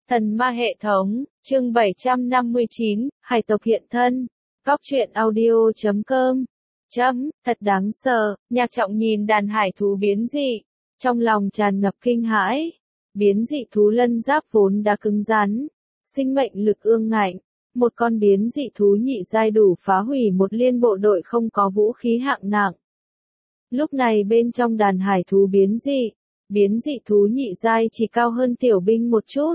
Thần ma hệ thống, chương 759, hải tộc hiện thân. Góc truyện audio.com. Thật đáng sợ, Nhạc Trọng nhìn đàn hải thú biến dị. Trong lòng tràn ngập kinh hãi. Biến dị thú lân giáp vốn đã cứng rắn. Sinh mệnh lực ương ngạnh. Một con biến dị thú nhị giai đủ phá hủy một liên bộ đội không có vũ khí hạng nặng. Lúc này bên trong đàn hải thú biến dị thú nhị giai chỉ cao hơn tiểu binh một chút.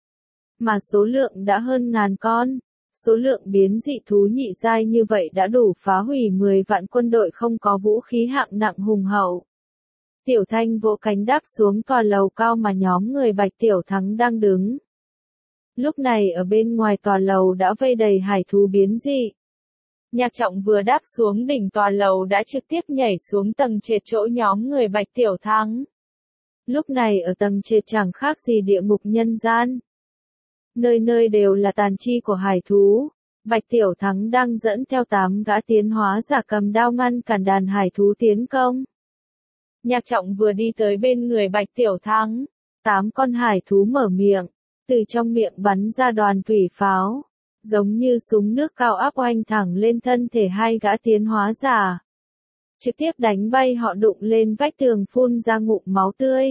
Mà số lượng đã hơn 1000 con. Số lượng biến dị thú nhị giai như vậy đã đủ phá hủy 10 vạn quân đội không có vũ khí hạng nặng hùng hậu. Tiểu Thanh vỗ cánh đáp xuống tòa lầu cao mà nhóm người Bạch Tiểu Thắng đang đứng. Lúc này ở bên ngoài tòa lầu đã vây đầy hải thú biến dị. Nhạc Trọng vừa đáp xuống đỉnh tòa lầu đã trực tiếp nhảy xuống tầng trệt chỗ nhóm người Bạch Tiểu Thắng. Lúc này ở tầng trệt chẳng khác gì địa ngục nhân gian. Nơi nơi đều là tàn chi của hải thú. Bạch Tiểu Thắng đang dẫn theo 8 gã tiến hóa giả cầm đao ngăn cản đàn hải thú tiến công. Nhạc Trọng vừa đi tới bên người Bạch Tiểu Thắng. 8 con hải thú mở miệng. Từ trong miệng bắn ra đoàn thủy pháo. Giống như súng nước cao áp oanh thẳng lên thân thể hai gã tiến hóa giả. Trực tiếp đánh bay họ đụng lên vách tường phun ra ngụm máu tươi.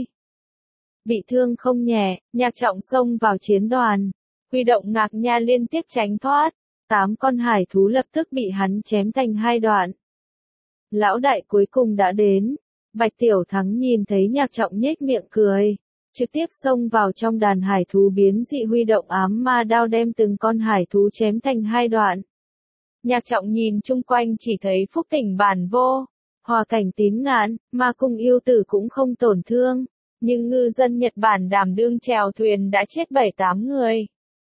Bị thương không nhẹ, Nhạc Trọng xông vào chiến đoàn. Huy động ngạc nha liên tiếp tránh thoát. 8 con hải thú lập tức bị hắn chém thành 2 đoạn. Lão đại cuối cùng đã đến. Bạch Tiểu Thắng nhìn thấy Nhạc Trọng nhếch miệng cười. Trực tiếp xông vào trong đàn hải thú biến dị huy động ám ma đao đem từng con hải thú chém thành 2 đoạn. Nhạc Trọng nhìn chung quanh chỉ thấy Phúc Tỉnh Bản Vô, Hòa Cảnh Tín Ngạn, Ma Cung Yêu Tử cũng không tổn thương. Nhưng ngư dân Nhật Bản đảm đương chèo thuyền đã chết 7-8 người.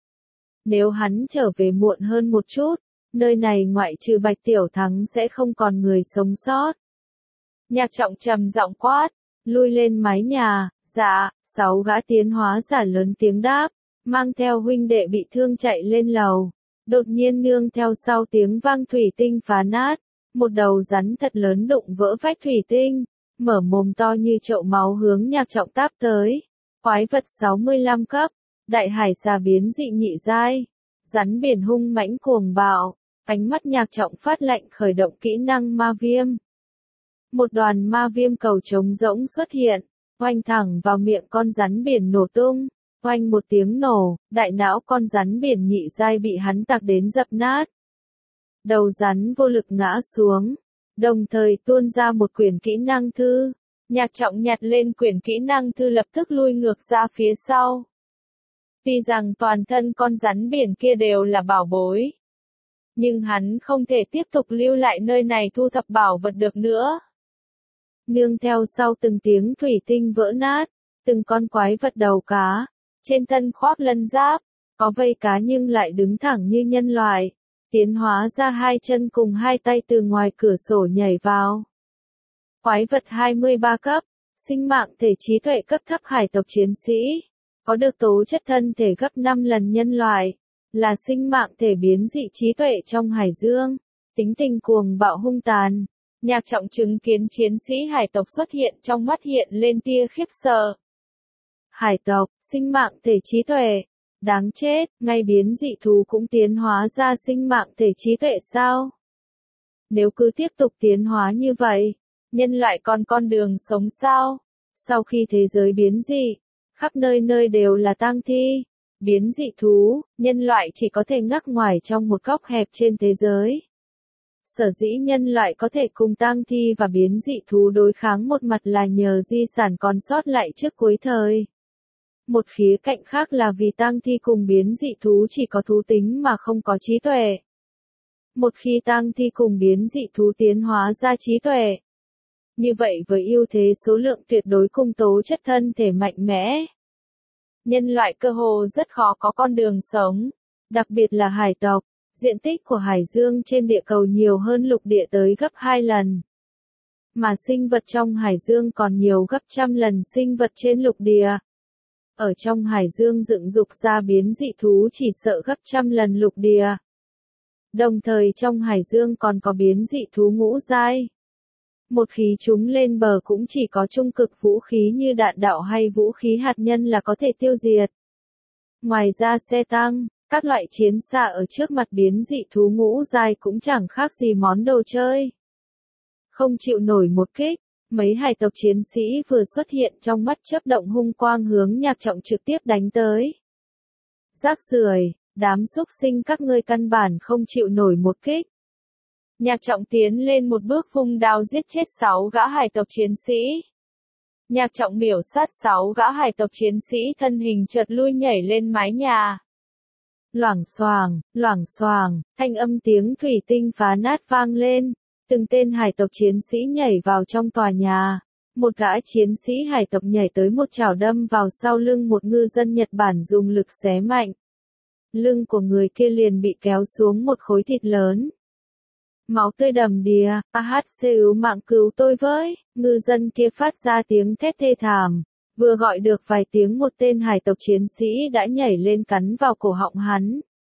Nếu hắn trở về muộn hơn một chút, nơi này ngoại trừ Bạch Tiểu Thắng sẽ không còn người sống sót. Nhạc Trọng trầm giọng quát, lui lên mái nhà, dạ, 6 gã tiến hóa giả lớn tiếng đáp, mang theo huynh đệ bị thương chạy lên lầu. Đột nhiên nương theo sau tiếng vang thủy tinh phá nát, một đầu rắn thật lớn đụng vỡ vách thủy tinh. Mở mồm to như chậu máu hướng Nhạc Trọng táp tới. Quái vật 65 cấp, đại hải xà biến dị nhị giai, rắn biển hung mãnh cuồng bạo. Ánh mắt Nhạc Trọng phát lạnh khởi động kỹ năng ma viêm. Một đoàn ma viêm cầu trống rỗng xuất hiện, oanh thẳng vào miệng con rắn biển nổ tung. Oanh một tiếng nổ, đại não con rắn biển nhị giai bị hắn tạc đến dập nát. Đầu rắn vô lực ngã xuống. Đồng thời tuôn ra một quyển kỹ năng thư. Nhạc Trọng nhặt lên quyển kỹ năng thư lập tức lui ngược ra phía sau. Tuy rằng toàn thân con rắn biển kia đều là bảo bối. Nhưng hắn không thể tiếp tục lưu lại nơi này thu thập bảo vật được nữa. Nương theo sau từng tiếng thủy tinh vỡ nát. Từng con quái vật đầu cá. Trên thân khoác lân giáp. Có vây cá nhưng lại đứng thẳng như nhân loại. Tiến hóa ra 2 chân cùng 2 tay từ ngoài cửa sổ nhảy vào. Quái vật 23 cấp, sinh mạng thể trí tuệ cấp thấp hải tộc chiến sĩ, có được tố chất thân thể gấp 5 lần nhân loại, là sinh mạng thể biến dị trí tuệ trong hải dương, tính tình cuồng bạo hung tàn. Nhạc Trọng chứng kiến chiến sĩ hải tộc xuất hiện trong mắt hiện lên tia khiếp sợ. Hải tộc, sinh mạng thể trí tuệ. Đáng chết, ngay biến dị thú cũng tiến hóa ra sinh mạng thể trí tuệ sao? Nếu cứ tiếp tục tiến hóa như vậy, nhân loại còn con đường sống sao? Sau khi thế giới biến dị, khắp nơi nơi đều là tang thi, biến dị thú, nhân loại chỉ có thể ngắc ngoài trong một góc hẹp trên thế giới. Sở dĩ nhân loại có thể cùng tang thi và biến dị thú đối kháng một mặt là nhờ di sản còn sót lại trước cuối thời. Một khía cạnh khác là vì tang thi cùng biến dị thú chỉ có thú tính mà không có trí tuệ. Một khi tang thi cùng biến dị thú tiến hóa ra trí tuệ, như vậy với ưu thế số lượng tuyệt đối cùng tố chất thân thể mạnh mẽ, nhân loại cơ hồ rất khó có con đường sống, đặc biệt là hải tộc. Diện tích của hải dương trên địa cầu nhiều hơn lục địa tới gấp 2 lần. Mà sinh vật trong hải dương còn nhiều gấp trăm lần sinh vật trên lục địa. Ở trong hải dương dựng dục ra biến dị thú chỉ sợ gấp trăm lần lục địa. Đồng thời trong hải dương còn có biến dị thú ngũ giai. Một khi chúng lên bờ cũng chỉ có trung cực vũ khí như đạn đạo hay vũ khí hạt nhân là có thể tiêu diệt. Ngoài ra xe tăng, các loại chiến xạ ở trước mặt biến dị thú ngũ giai cũng chẳng khác gì món đồ chơi. Không chịu nổi một kích, mấy hải tộc chiến sĩ vừa xuất hiện trong mắt chớp động hung quang hướng Nhạc Trọng trực tiếp đánh tới. Rác rưởi, đám xúc sinh các ngươi căn bản không chịu nổi một kích. Nhạc Trọng tiến lên một bước vung đao giết chết 6 gã hải tộc chiến sĩ. Nhạc Trọng miểu sát 6 gã hải tộc chiến sĩ thân hình chợt lui nhảy lên mái nhà. Loảng xoàng, thanh âm tiếng thủy tinh phá nát vang lên. Từng tên hải tộc chiến sĩ nhảy vào trong tòa nhà. Một gã chiến sĩ hải tộc nhảy tới một chảo đâm vào sau lưng một ngư dân Nhật Bản dùng lực xé mạnh. Lưng của người kia liền bị kéo xuống một khối thịt lớn. Máu tươi đầm đìa, AHCU mạng cứu tôi với, ngư dân kia phát ra tiếng thét thê thảm. Vừa gọi được vài tiếng một tên hải tộc chiến sĩ đã nhảy lên cắn vào cổ họng hắn.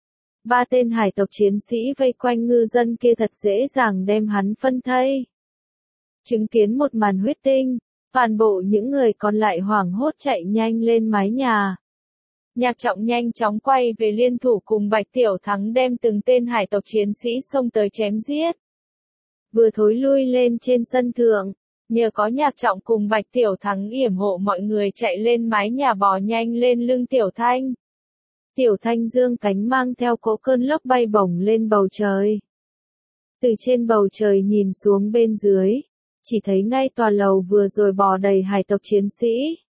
3 tên hải tộc chiến sĩ vây quanh ngư dân kia thật dễ dàng đem hắn phân thây. Chứng kiến một màn huyết tinh, toàn bộ những người còn lại hoảng hốt chạy nhanh lên mái nhà. Nhạc Trọng nhanh chóng quay về liên thủ cùng Bạch Tiểu Thắng đem từng tên hải tộc chiến sĩ xông tới chém giết. Vừa thối lui lên trên sân thượng, nhờ có Nhạc Trọng cùng Bạch Tiểu Thắng yểm hộ mọi người chạy lên mái nhà bò nhanh lên lưng Tiểu Thanh. Tiểu Thanh dương cánh mang theo cỗ cơn lốc bay bổng lên bầu trời. Từ trên bầu trời nhìn xuống bên dưới, chỉ thấy ngay tòa lầu vừa rồi bò đầy hải tộc chiến sĩ.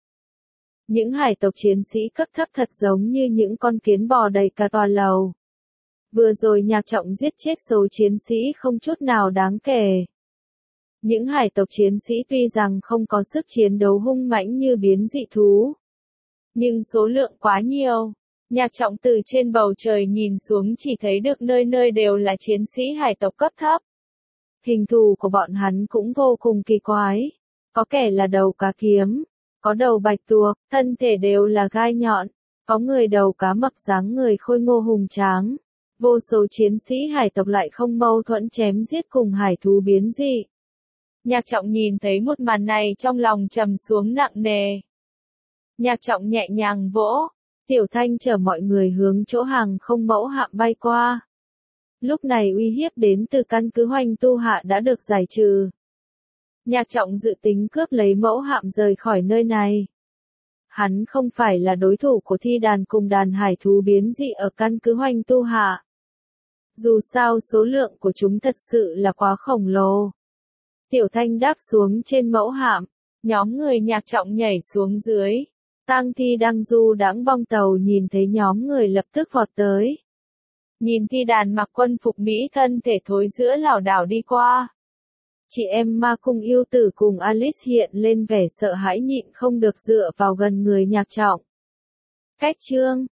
Những hải tộc chiến sĩ cấp thấp thật giống như những con kiến bò đầy cả tòa lầu. Vừa rồi Nhạc Trọng giết chết số chiến sĩ không chút nào đáng kể. Những hải tộc chiến sĩ tuy rằng không có sức chiến đấu hung mãnh như biến dị thú, nhưng số lượng quá nhiều. Nhạc Trọng từ trên bầu trời nhìn xuống chỉ thấy được nơi nơi đều là chiến sĩ hải tộc cấp thấp. Hình thù của bọn hắn cũng vô cùng kỳ quái. Có kẻ là đầu cá kiếm, có đầu bạch tuộc, thân thể đều là gai nhọn, có người đầu cá mập dáng người khôi ngô hùng tráng. Vô số chiến sĩ hải tộc lại không mâu thuẫn chém giết cùng hải thú biến dị. Nhạc Trọng nhìn thấy một màn này trong lòng trầm xuống nặng nề. Nhạc Trọng nhẹ nhàng vỗ, Tiểu Thanh chở mọi người hướng chỗ hàng không mẫu hạm bay qua. Lúc này uy hiếp đến từ căn cứ Hoành Tu Hạ đã được giải trừ. Nhạc Trọng dự tính cướp lấy mẫu hạm rời khỏi nơi này. Hắn không phải là đối thủ của thi đàn cùng đàn hải thú biến dị ở căn cứ Hoành Tu Hạ. Dù sao số lượng của chúng thật sự là quá khổng lồ. Tiểu Thanh đáp xuống trên mẫu hạm, nhóm người Nhạc Trọng nhảy xuống dưới. Tang Thi đang du đãng bong tàu nhìn thấy nhóm người lập tức vọt tới. Nhìn thi đàn mặc quân phục Mỹ thân thể thối giữa lảo đảo đi qua. Chị em Ma Cung yêu tử cùng Alice hiện lên vẻ sợ hãi nhịn không được dựa vào gần người Nhạc Trọng. Cách chương